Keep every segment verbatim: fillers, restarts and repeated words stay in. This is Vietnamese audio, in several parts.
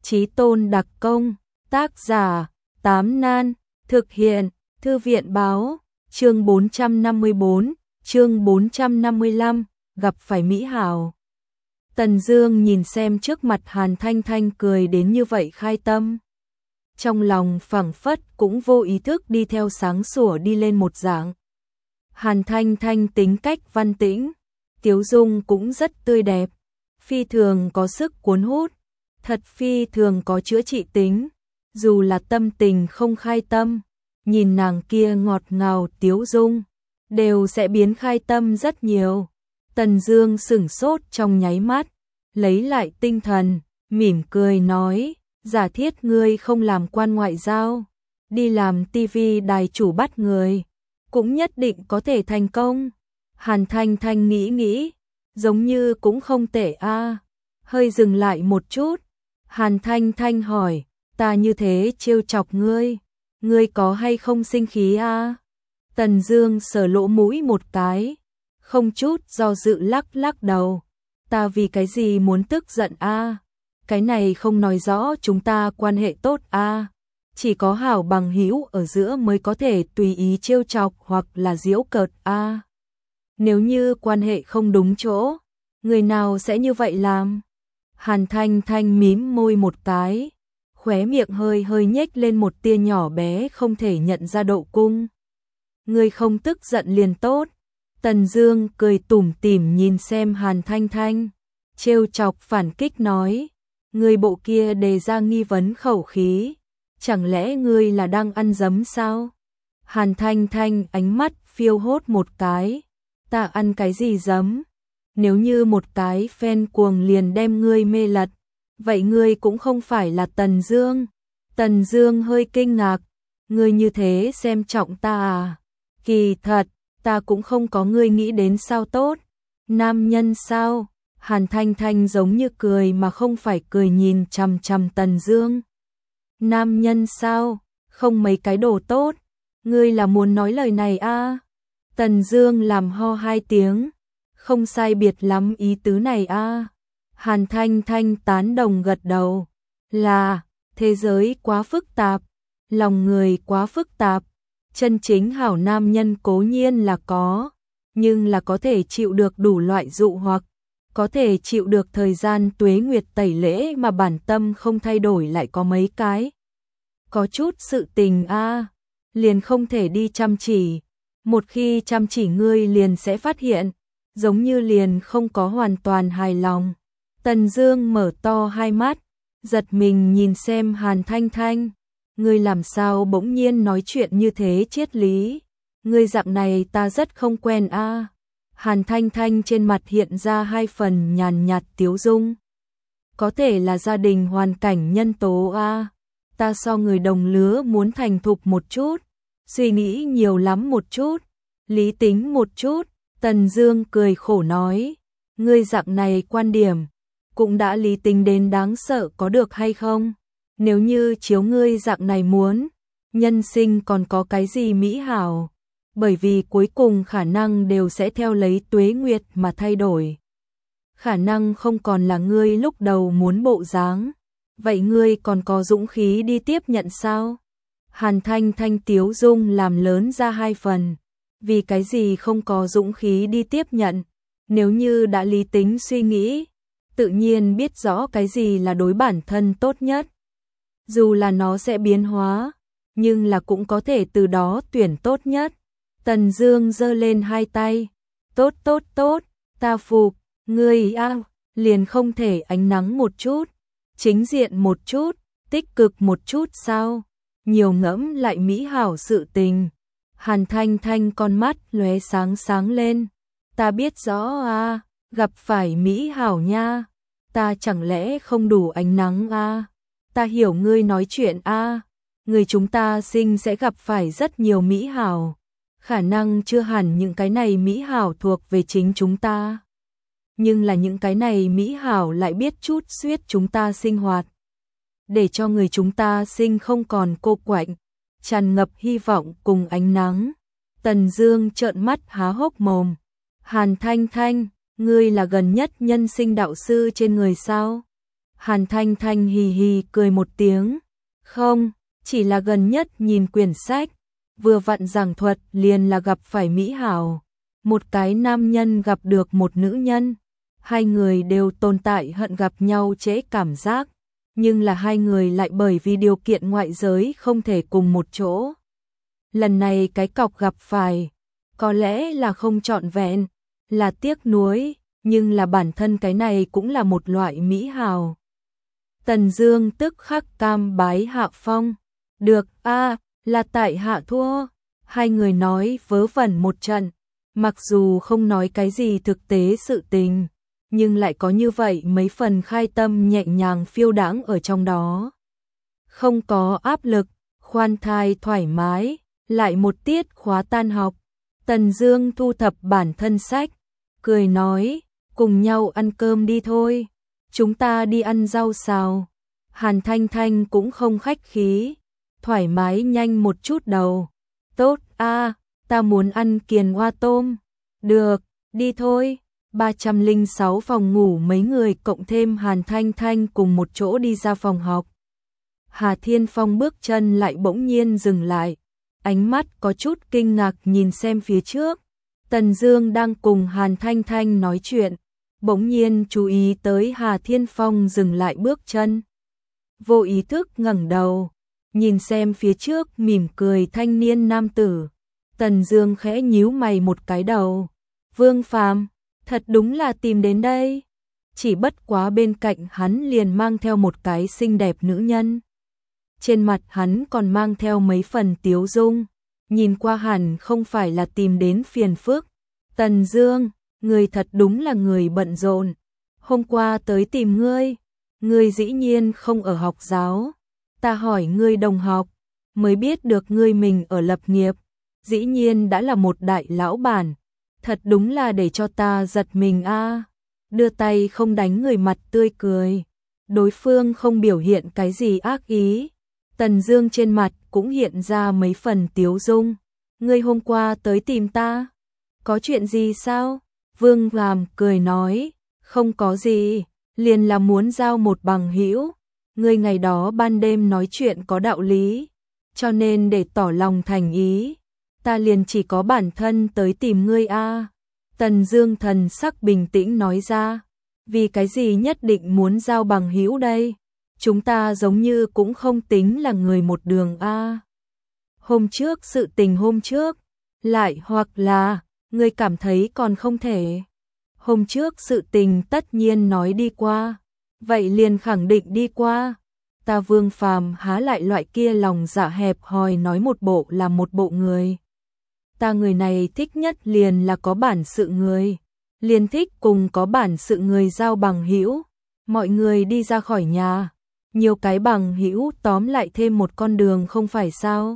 Chí Tôn đặc công, tác giả, Tám Nan, thực hiện, Thư viện báo, chương bốn trăm năm mươi bốn, chương bốn trăm năm mươi lăm, gặp phải Mỹ Hảo. Tần Dương nhìn xem trước mặt Hàn Thanh Thanh cười đến như vậy khai tâm. Trong lòng phảng phất cũng vô ý thức đi theo sáng sủa đi lên một dạng. Hàn Thanh Thanh tính cách văn tĩnh, tiếu dung cũng rất tươi đẹp, phi thường có sức cuốn hút, thật phi thường có chữa trị tính, dù là tâm tình không khai tâm, nhìn nàng kia ngọt ngào tiếu dung, đều sẽ biến khai tâm rất nhiều. Tần Dương sững sốt trong nháy mắt, lấy lại tinh thần, mỉm cười nói, giả thiết ngươi không làm quan ngoại giao, đi làm tivi đài chủ bắt người, cũng nhất định có thể thành công. Hàn Thanh Thanh nghĩ nghĩ, giống như cũng không tệ a. Hơi dừng lại một chút, Hàn Thanh Thanh hỏi, ta như thế trêu chọc ngươi, ngươi có hay không sinh khí a? Tần Dương sờ lỗ mũi một cái, không chút do dự lắc lắc đầu, ta vì cái gì muốn tức giận a? Cái này không nói rõ chúng ta quan hệ tốt a, chỉ có hảo bằng hữu ở giữa mới có thể tùy ý trêu chọc hoặc là giễu cợt a. Nếu như quan hệ không đúng chỗ, người nào sẽ như vậy làm? Hàn Thanh Thanh mím môi một cái, khóe miệng hơi hơi nhếch lên một tia nhỏ bé không thể nhận ra độ cung. Ngươi không tức giận liền tốt. Tần Dương cười tủm tỉm nhìn xem Hàn Thanh Thanh, trêu chọc phản kích nói, ngươi bộ kia đề ra nghi vấn khẩu khí, chẳng lẽ ngươi là đang ăn dấm sao? Hàn Thanh Thanh ánh mắt phiêu hốt một cái, ta ăn cái gì dấm? Nếu như một cái fan cuồng liền đem ngươi mê lật, vậy ngươi cũng không phải là Tần Dương. Tần Dương hơi kinh ngạc, ngươi như thế xem trọng ta à? Kỳ thật, ta cũng không có ngươi nghĩ đến sao tốt. Nam nhân sao? Hàn Thanh Thanh giống như cười mà không phải cười nhìn chằm chằm Tần Dương. Nam nhân sao? Không mấy cái đồ tốt. Ngươi là muốn nói lời này a? À? Tần Dương làm ho hai tiếng. Không sai biệt lắm ý tứ này a. À? Hàn Thanh Thanh tán đồng gật đầu. Là, thế giới quá phức tạp, lòng người quá phức tạp. Chân chính hảo nam nhân cố nhiên là có, nhưng là có thể chịu được đủ loại dụ hoặc, có thể chịu được thời gian tuế nguyệt tẩy lễ mà bản tâm không thay đổi lại có mấy cái. Có chút sự tình a, à, liền không thể đi chăm chỉ, một khi chăm chỉ ngươi liền sẽ phát hiện, giống như liền không có hoàn toàn hài lòng. Tần Dương mở to hai mắt, giật mình nhìn xem Hàn Thanh Thanh, ngươi làm sao bỗng nhiên nói chuyện như thế triết lý, ngươi dạng này ta rất không quen a. À. Hàn Thanh Thanh trên mặt hiện ra hai phần nhàn nhạt tiếu dung. Có thể là gia đình hoàn cảnh nhân tố a, à. Ta so người đồng lứa muốn thành thục một chút, suy nghĩ nhiều lắm một chút, lý tính một chút. Tần Dương cười khổ nói, ngươi dạng này quan điểm cũng đã lý tính đến đáng sợ có được hay không? Nếu như chiếu ngươi dạng này muốn, nhân sinh còn có cái gì mỹ hảo? Bởi vì cuối cùng khả năng đều sẽ theo lấy tuế nguyệt mà thay đổi. Khả năng không còn là ngươi lúc đầu muốn bộ dáng. Vậy ngươi còn có dũng khí đi tiếp nhận sao? Hàn Thanh Thanh tiếu dung làm lớn ra hai phần. Vì cái gì không có dũng khí đi tiếp nhận? Nếu như đã lý tính suy nghĩ, tự nhiên biết rõ cái gì là đối bản thân tốt nhất. Dù là nó sẽ biến hóa, nhưng là cũng có thể từ đó tuyển tốt nhất. Tần Dương giơ lên hai tay, tốt tốt tốt, ta phục, ngươi a, liền không thể ánh nắng một chút, chính diện một chút, tích cực một chút sao? Nhiều ngẫm lại mỹ hảo sự tình. Hàn Thanh Thanh con mắt lóe sáng sáng lên, ta biết rõ a, gặp phải mỹ hảo nha, ta chẳng lẽ không đủ ánh nắng a? Ta hiểu ngươi nói chuyện a, người chúng ta sinh sẽ gặp phải rất nhiều mỹ hảo, khả năng chưa hẳn những cái này mỹ hảo thuộc về chính chúng ta, nhưng là những cái này mỹ hảo lại biết chút xuyết chúng ta sinh hoạt, để cho người chúng ta sinh không còn cô quạnh, tràn ngập hy vọng cùng ánh nắng. Tần Dương trợn mắt há hốc mồm. Hàn Thanh Thanh, ngươi là gần nhất nhân sinh đạo sư trên người sao? Hàn Thanh Thanh hì hì cười một tiếng. Không, chỉ là gần nhất nhìn quyển sách, vừa vặn giảng thuật liền là gặp phải Mỹ Hảo. Một cái nam nhân gặp được một nữ nhân. Hai người đều tồn tại hận gặp nhau trễ cảm giác. Nhưng là hai người lại bởi vì điều kiện ngoại giới không thể cùng một chỗ. Lần này cái cọc gặp phải, có lẽ là không trọn vẹn, là tiếc nuối, nhưng là bản thân cái này cũng là một loại Mỹ Hảo. Tần Dương tức khắc cam bái hạ phong. Được a, là tại hạ thua. Hai người nói vớ vẩn một trận, mặc dù không nói cái gì thực tế sự tình, nhưng lại có như vậy mấy phần khai tâm nhẹ nhàng phiêu đãng ở trong đó. Không có áp lực, khoan thai thoải mái, lại một tiết khóa tan học. Tần Dương thu thập bản thân sách, cười nói, cùng nhau ăn cơm đi thôi, chúng ta đi ăn rau xào. Hàn Thanh Thanh cũng không khách khí, thoải mái nhanh một chút đầu. Tốt a, ta muốn ăn kiền hoa tôm. Được, đi thôi. ba trăm lẻ sáu phòng ngủ mấy người cộng thêm Hàn Thanh Thanh cùng một chỗ đi ra phòng học. Hà Thiên Phong bước chân lại bỗng nhiên dừng lại, ánh mắt có chút kinh ngạc nhìn xem phía trước. Tần Dương đang cùng Hàn Thanh Thanh nói chuyện, bỗng nhiên chú ý tới Hà Thiên Phong dừng lại bước chân. Vô ý thức ngẩng đầu, nhìn xem phía trước mỉm cười thanh niên nam tử. Tần Dương khẽ nhíu mày một cái đầu. Vương Phàm, thật đúng là tìm đến đây. Chỉ bất quá bên cạnh hắn liền mang theo một cái xinh đẹp nữ nhân. Trên mặt hắn còn mang theo mấy phần tiếu dung, nhìn qua hẳn không phải là tìm đến phiền phức. Tần Dương, người thật đúng là người bận rộn. Hôm qua tới tìm ngươi, ngươi dĩ nhiên không ở học giáo. Ta hỏi ngươi đồng học, mới biết được ngươi mình ở lập nghiệp, dĩ nhiên đã là một đại lão bản. Thật đúng là để cho ta giật mình a. Đưa tay không đánh người mặt tươi cười. Đối phương không biểu hiện cái gì ác ý. Tần Dương trên mặt cũng hiện ra mấy phần tiếu dung. Ngươi hôm qua tới tìm ta, có chuyện gì sao? Vương Phàm cười nói, không có gì, liền là muốn giao một bằng hữu. Ngươi ngày đó ban đêm nói chuyện có đạo lý, cho nên để tỏ lòng thành ý, ta liền chỉ có bản thân tới tìm ngươi a. Tần Dương thần sắc bình tĩnh nói ra, vì cái gì nhất định muốn giao bằng hữu đây? Chúng ta giống như cũng không tính là người một đường a. Hôm trước sự tình hôm trước, lại hoặc là ngươi cảm thấy còn không thể. Hôm trước sự tình tất nhiên nói đi qua, vậy liền khẳng định đi qua. Ta Vương Phàm há lại loại kia lòng dạ hẹp hòi nói một bộ là một bộ người. Ta người này thích nhất liền là có bản sự người, liền thích cùng có bản sự người giao bằng hữu. Mọi người đi ra khỏi nhà, nhiều cái bằng hữu tóm lại thêm một con đường không phải sao?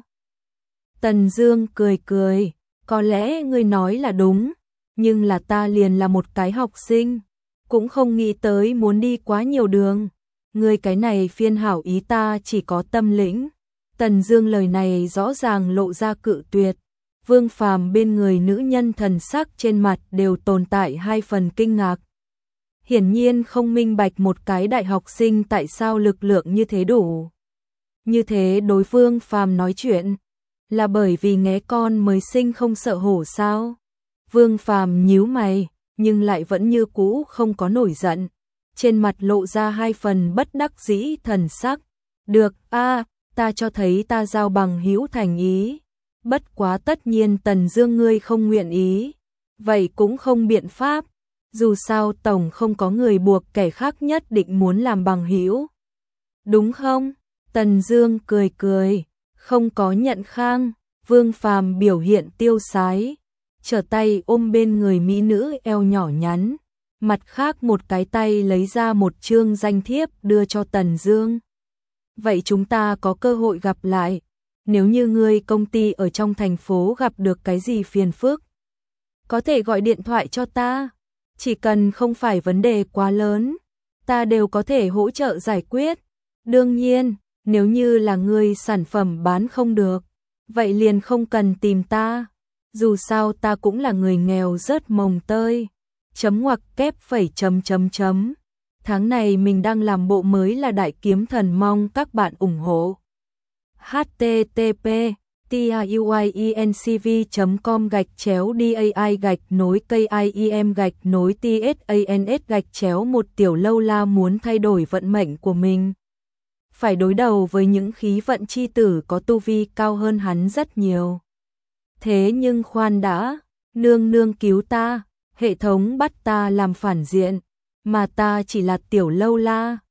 Tần Dương cười cười, có lẽ ngươi nói là đúng, nhưng là ta liền là một cái học sinh, cũng không nghĩ tới muốn đi quá nhiều đường. Ngươi cái này phiên hảo ý ta chỉ có tâm lĩnh. Tần Dương lời này rõ ràng lộ ra cự tuyệt. Vương Phàm bên người nữ nhân thần sắc trên mặt đều tồn tại hai phần kinh ngạc. Hiển nhiên không minh bạch một cái đại học sinh tại sao lực lượng như thế đủ. Như thế đối Vương Phàm nói chuyện, là bởi vì nghé con mới sinh không sợ hổ sao? Vương Phàm nhíu mày, nhưng lại vẫn như cũ không có nổi giận. Trên mặt lộ ra hai phần bất đắc dĩ thần sắc. Được a, ta cho thấy ta giao bằng hữu thành ý. Bất quá tất nhiên Tần Dương ngươi không nguyện ý, vậy cũng không biện pháp. Dù sao tổng không có người buộc kẻ khác nhất định muốn làm bằng hữu. Đúng không? Tần Dương cười cười, không có nhận khang. Vương Phàm biểu hiện tiêu sái, trở tay ôm bên người mỹ nữ eo nhỏ nhắn. Mặt khác một cái tay lấy ra một chương danh thiếp đưa cho Tần Dương. Vậy chúng ta có cơ hội gặp lại. Nếu như ngươi công ty ở trong thành phố gặp được cái gì phiền phức, có thể gọi điện thoại cho ta. Chỉ cần không phải vấn đề quá lớn, ta đều có thể hỗ trợ giải quyết. Đương nhiên, nếu như là ngươi sản phẩm bán không được, vậy liền không cần tìm ta. Dù sao ta cũng là người nghèo rớt mồng tơi. Chấm ngoặc kép phẩy chấm chấm chấm. Tháng này mình đang làm bộ mới là Đại Kiếm Thần, mong các bạn ủng hộ. h t t p tiuyencv chấm com gạch chéo dai gạch nối kim gạch nối tsans gạch chéo một Tiểu Lâu La muốn thay đổi vận mệnh của mình. Phải đối đầu với những khí vận chi tử có tu vi cao hơn hắn rất nhiều. Thế nhưng khoan đã, nương nương cứu ta, hệ thống bắt ta làm phản diện, mà ta chỉ là Tiểu Lâu La.